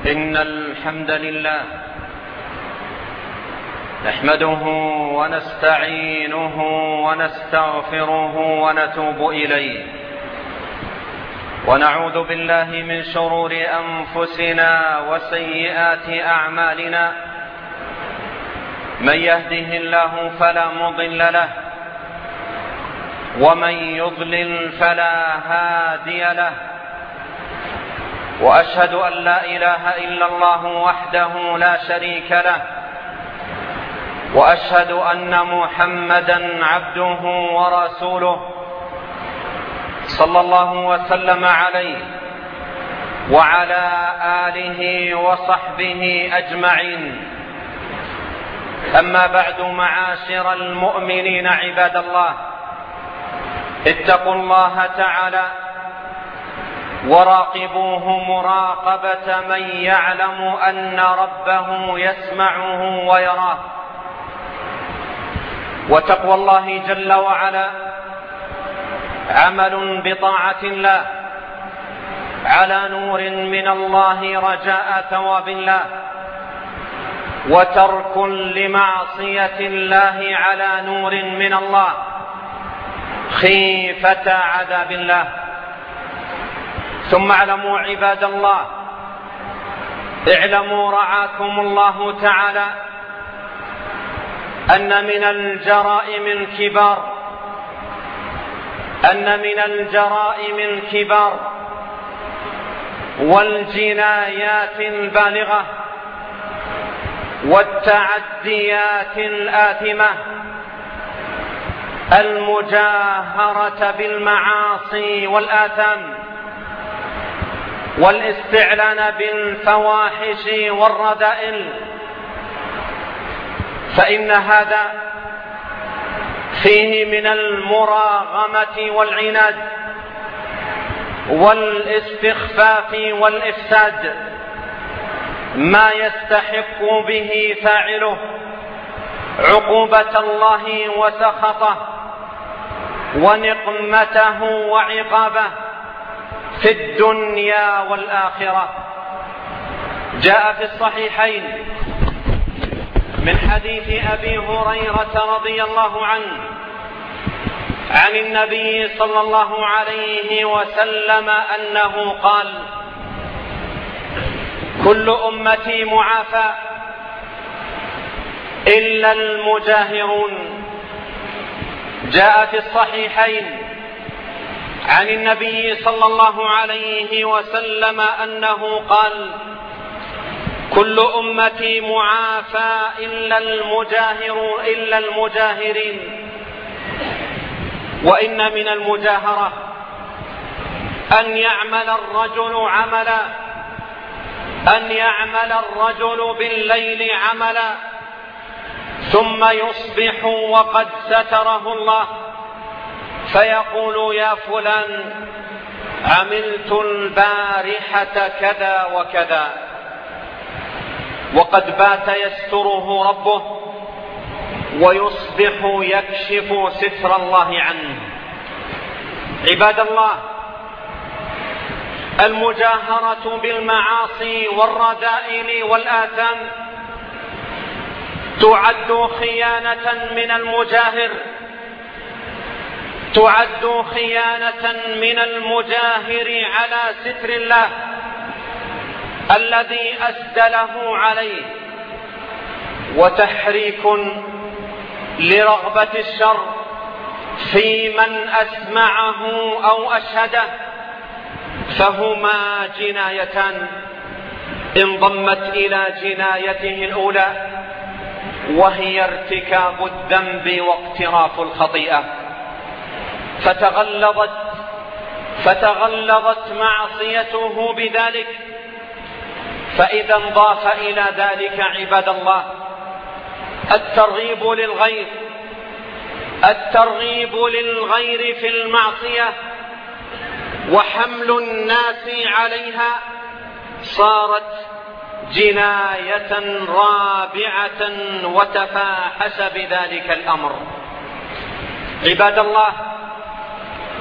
إن الحمد لله نحمده ونستعينه ونستغفره ونتوب إليه، ونعوذ بالله من شرور أنفسنا وسيئات أعمالنا. من يهده الله فلا مضل له، ومن يضلل فلا هادي له. وأشهد أن لا إله إلا الله وحده لا شريك له، وأشهد أن محمدًا عبده ورسوله صلى الله وسلم عليه وعلى آله وصحبه أجمعين. أما بعد، معاشر المؤمنين عباد الله، اتقوا الله تعالى وراقبوه مراقبة من يعلم أن ربه يسمعه ويراه. وتقوى الله جل وعلا عمل بطاعة الله على نور من الله رجاء ثواب الله، وترك لمعصية الله على نور من الله خيفة عذاب الله. ثم اعلموا عباد الله، اعلموا رعاكم الله تعالى أن من الجرائم الكبار والجنايات البالغة والتعديات الآثمة المجاهرة بالمعاصي والآثام والاستعلان بالفواحش والرذائل، فإن هذا فيه من المراغمة والعناد والاستخفاف والإفساد ما يستحق به فاعله عقوبة الله وسخطه ونقمته وعقابه في الدنيا والآخرة. جاء في الصحيحين من حديث أبي هريرة رضي الله عنه عن النبي صلى الله عليه وسلم أنه قال: كل أمتي معافى إلا المجاهرون. جاء في الصحيحين عن النبي صلى الله عليه وسلم أنه قال: كل أمتي معافى إلا المجاهرين. وإن من المجاهرة أن يعمل الرجل بالليل عملا ثم يصبح وقد ستره الله فيقول: يا فلان، عملت البارحة كذا وكذا، وقد بات يستره ربه ويصبح يكشف ستر الله عنه. عباد الله، المجاهرة بالمعاصي والرذائل والآثام تعد خيانة من المجاهر على ستر الله الذي أسدله عليه، وتحريك لرغبة الشر في من أسمعه أو أشهده، فهما جنايتان انضمت إلى جنايته الأولى، وهي ارتكاب الذنب واقتراف الخطيئة، فتغلظت معصيته بذلك. فإذا انضاف إلى ذلك عباد الله الترغيب للغير في المعصية وحمل الناس عليها، صارت جناية رابعة وتفاحش بذلك الأمر. عباد الله،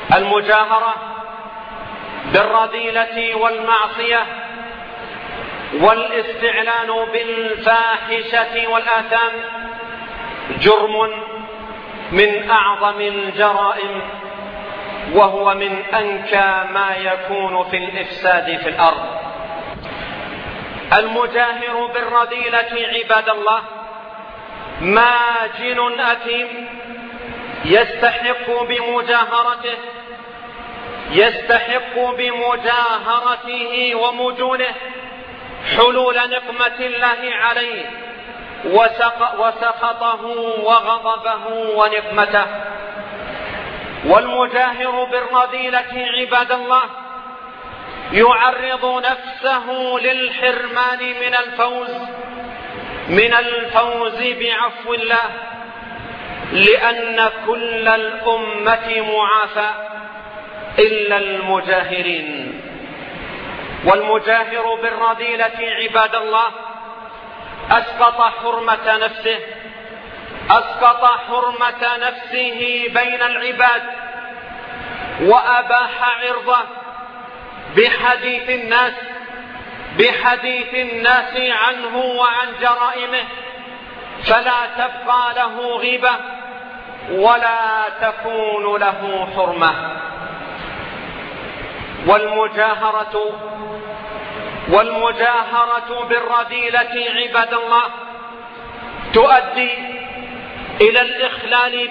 المجاهرة بالرذيلة والمعصية والاستعلان بالفاحشة والآثام جرم من أعظم الجرائم، وهو من أنكى ما يكون في الإفساد في الأرض. المجاهر بالرذيلة عباد الله ماجن أثيم يستحق بمجاهرته ومجونه حلول نقمة الله عليه وسخطه وغضبه ونقمته. والمجاهر بالرذيلة عباد الله يعرض نفسه للحرمان من الفوز بعفو الله، لأن كل الأمة معافى إلا المجاهرين. والمجاهر بالرذيلة عباد الله أسقط حرمة نفسه بين العباد، وأباح عرضه بحديث الناس عنه وعن جرائمه، فلا تبقى له غيبة ولا تكون له حرمة. والمجاهرة بالرذيلة عباد الله تؤدي إلى الإخلال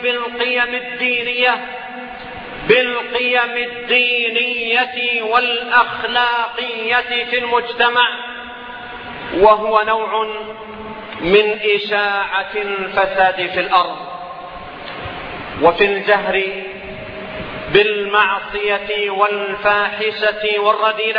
بالقيم الدينية والأخلاقية في المجتمع، وهو نوع من إشاعة الفساد في الأرض. وفي الجهر بالمعصية والفاحشة والرذيلة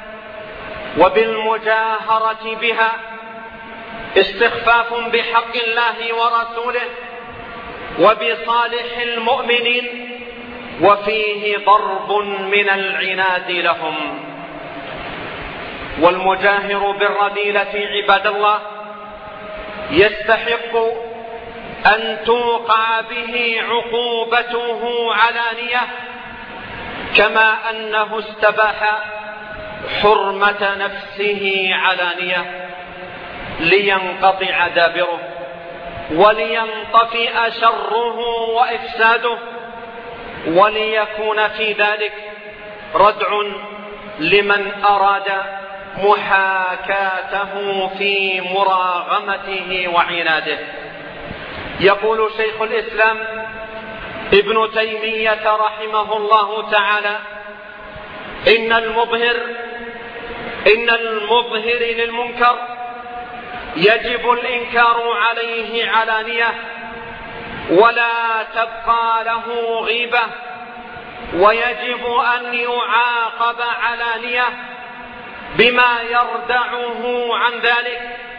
وبالمجاهرة بها استخفاف بحق الله ورسوله وبصالح المؤمنين، وفيه ضرب من العناد لهم. والمجاهر بالرذيلة عباد الله يستحق أن توقع به عقوبته علانية، كما أنه استباح حرمة نفسه علانية لينقطع دابره ولينطفئ شره وإفساده، وليكون في ذلك ردع لمن أراد محاكاته في مراغمته وعناده. يقول شيخ الإسلام ابن تيمية رحمه الله تعالى: إن المظهر للمنكر يجب الإنكار عليه علانية، ولا تبقى له غيبة، ويجب أن يعاقب علانية بما يردعه عن ذلك.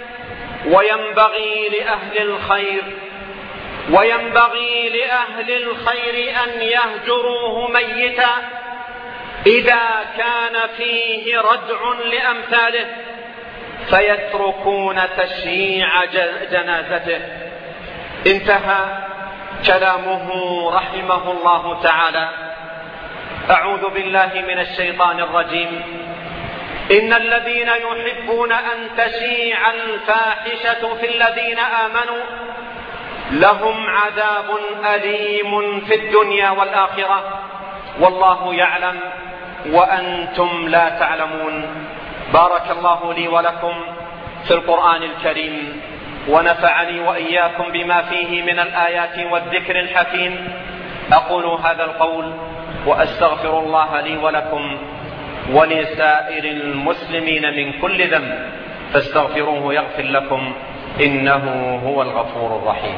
وينبغي لأهل الخير أن يهجروه ميتا إذا كان فيه ردع لأمثاله، فيتركون تشييع جنازته. انتهى كلامه رحمه الله تعالى. أعوذ بالله من الشيطان الرجيم. إن الذين يحبون أن تشيع الفاحشة في الذين آمنوا لهم عذاب أليم في الدنيا والآخرة والله يعلم وأنتم لا تعلمون. بارك الله لي ولكم في القرآن الكريم، ونفعني وإياكم بما فيه من الآيات والذكر الحكيم. أقول هذا القول وأستغفر الله لي ولكم ولسائر المسلمين من كل ذنب، فاستغفروه يغفر لكم إنه هو الغفور الرحيم.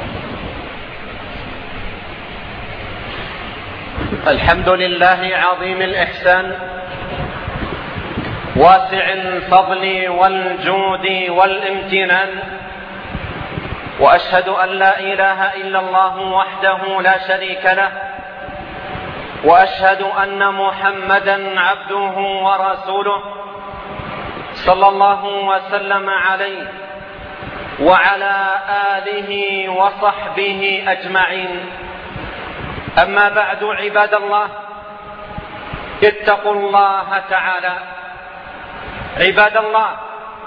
الحمد لله عظيم الإحسان واسع الفضل والجود والامتنان، وأشهد أن لا إله إلا الله وحده لا شريك له، وأشهد أن محمدا عبده ورسوله صلى الله وسلم عليه وعلى آله وصحبه أجمعين. أما بعد، عباد الله، اتقوا الله تعالى. عباد الله،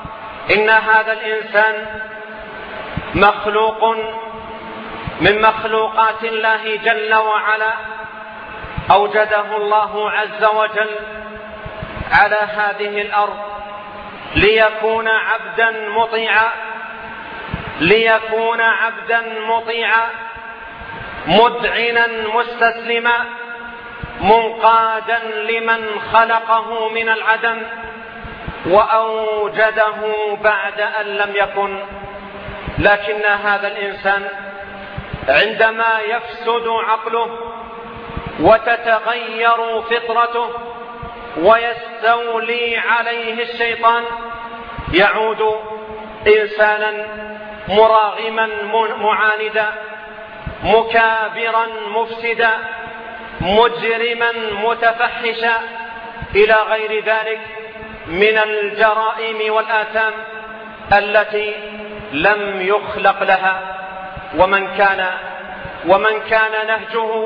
إن هذا الإنسان مخلوق من مخلوقات الله جل وعلا، أوجده الله عز وجل على هذه الأرض ليكون عبدا مطيعا مذعنا مستسلما منقادا لمن خلقه من العدم وأوجده بعد أن لم يكن. لكن هذا الإنسان عندما يفسد عقله وتتغير فطرته ويستولي عليه الشيطان يعود إنسانا مراغما معاندا مكابرا مفسدا مجرما متفحشا إلى غير ذلك من الجرائم والآثام التي لم يخلق لها. ومن كان نهجه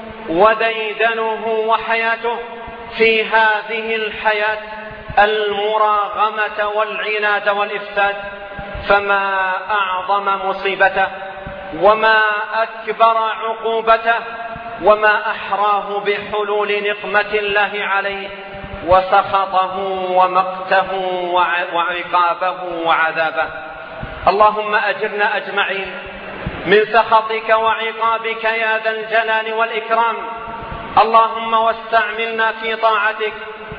وديدنه وحياته في هذه الحياة المراغمة والعناد والإفساد، فما أعظم مصيبته وما أكبر عقوبته وما أحراه بحلول نقمة الله عليه وسخطه ومقته وعقابه وعذابه. اللهم أجرنا أجمعين من سخطك وعقابك يا ذا الجلال والإكرام. اللهم واستعملنا في طاعتك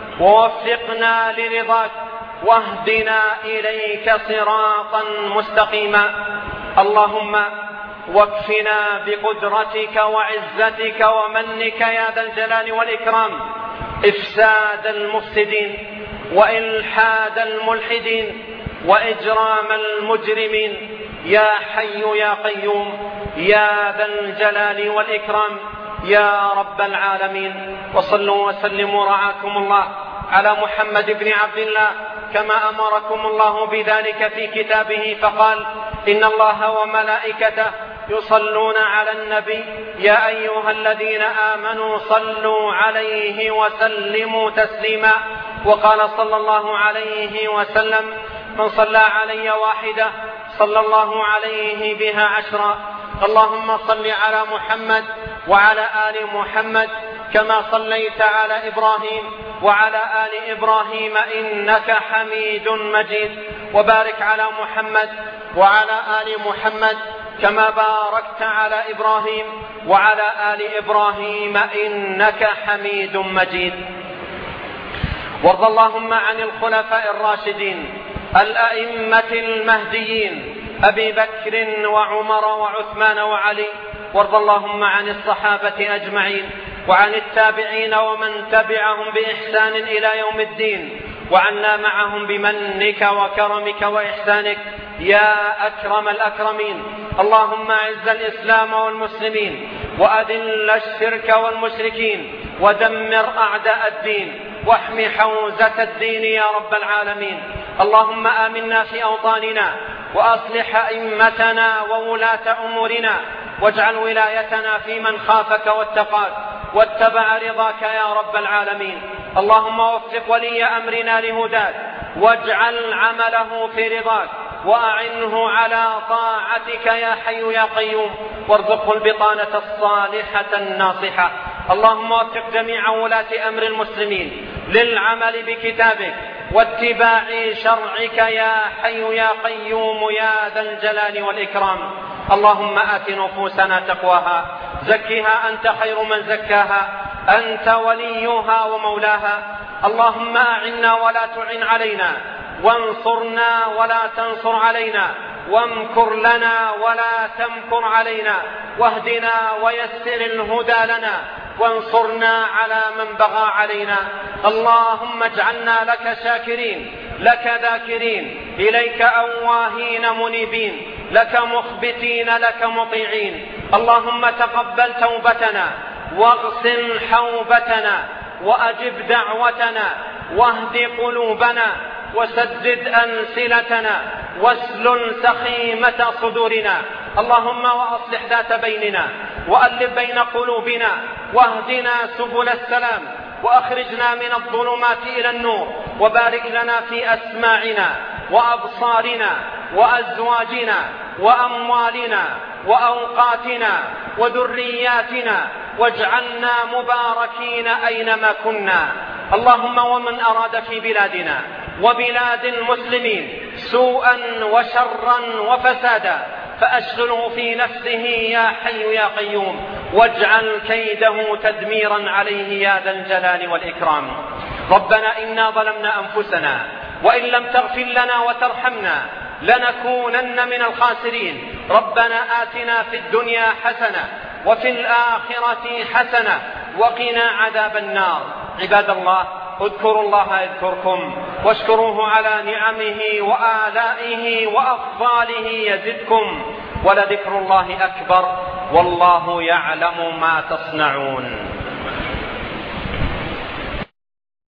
ووفقنا لرضاك واهدنا إليك صراطا مستقيما. اللهم واكفنا بقدرتك وعزتك ومنك يا ذا الجلال والإكرام إفساد المفسدين وإلحاد الملحدين وإجرام المجرمين يا حي يا قيوم يا ذا الجلال والإكرام يا رب العالمين. وصلوا وسلموا رعاكم الله على محمد بن عبد الله كما أمركم الله بذلك في كتابه فقال: إن الله وملائكته يصلون على النبي يا أيها الذين آمنوا صلوا عليه وسلموا تسليما. وقال صلى الله عليه وسلم: من صلى علي واحدة صلى الله عليه بها 10. اللهم صل على محمد وعلى آل محمد كما صليت على إبراهيم وعلى آل إبراهيم إنك حميد مجيد. وبارك على محمد وعلى آل محمد كما باركت على إبراهيم وعلى آل إبراهيم إنك حميد مجيد. وارض اللهم عن الخلفاء الراشدين الأئمة المهديين أبي بكر وعمر وعثمان وعلي. وارض اللهم عن الصحابة أجمعين وعن التابعين ومن تبعهم بإحسان إلى يوم الدين، وعنا معهم بمنك وكرمك وإحسانك يا أكرم الأكرمين. اللهم أعز الإسلام والمسلمين وأذل الشرك والمشركين ودمر أعداء الدين واحم حوزة الدين يا رب العالمين. اللهم آمنا في أوطاننا وأصلح أئمتنا وولاة أمورنا واجعل ولايتنا في من خافك واتقاك واتبع رضاك يا رب العالمين. اللهم وفق ولي أمرنا لهداك واجعل عمله في رضاك وأعنه على طاعتك يا حي يا قيوم، وارزقه البطانة الصالحة الناصحة. اللهم وفق جميع ولاة أمر المسلمين للعمل بكتابك واتباع شرعك يا حي يا قيوم يا ذا الجلال والإكرام. اللهم آت نفوسنا تقواها زكها أنت خير من زكاها أنت وليها ومولاها. اللهم أعنا ولا تعن علينا وانصرنا ولا تنصر علينا وامكر لنا ولا تمكر علينا واهدنا ويسر الهدى لنا وانصرنا على من بغى علينا. اللهم اجعلنا لك شاكرين لك ذاكرين إليك أواهين منيبين لك مخبتين لك مطيعين. اللهم تقبل توبتنا واغسل حوبتنا وأجب دعوتنا واهد قلوبنا وسدد أنسلتنا واسلل سخيمة صدورنا. اللهم وأصلح ذات بيننا وألف بين قلوبنا واهدنا سبل السلام وأخرجنا من الظلمات إلى النور، وبارك لنا في أسماعنا وأبصارنا وأزواجنا وأموالنا وأوقاتنا وذرياتنا، واجعلنا مباركين أينما كنا. اللهم ومن أراد في بلادنا وبلاد المسلمين سوءا وشرا وفسادا فأشغله في نفسه يا حي يا قيوم، واجعل كيده تدميرا عليه يا ذا الجلال والإكرام. ربنا إنا ظلمنا أنفسنا وإن لم تغفر لنا وترحمنا لنكونن من الخاسرين. ربنا آتنا في الدنيا حسنة وفي الآخرة حسنة وقنا عذاب النار. عباد الله، اذكروا الله يذكركم واشكروه على نعمه وآلائه وأفضاله يزدكم، ولذكر الله أكبر والله يعلم ما تصنعون.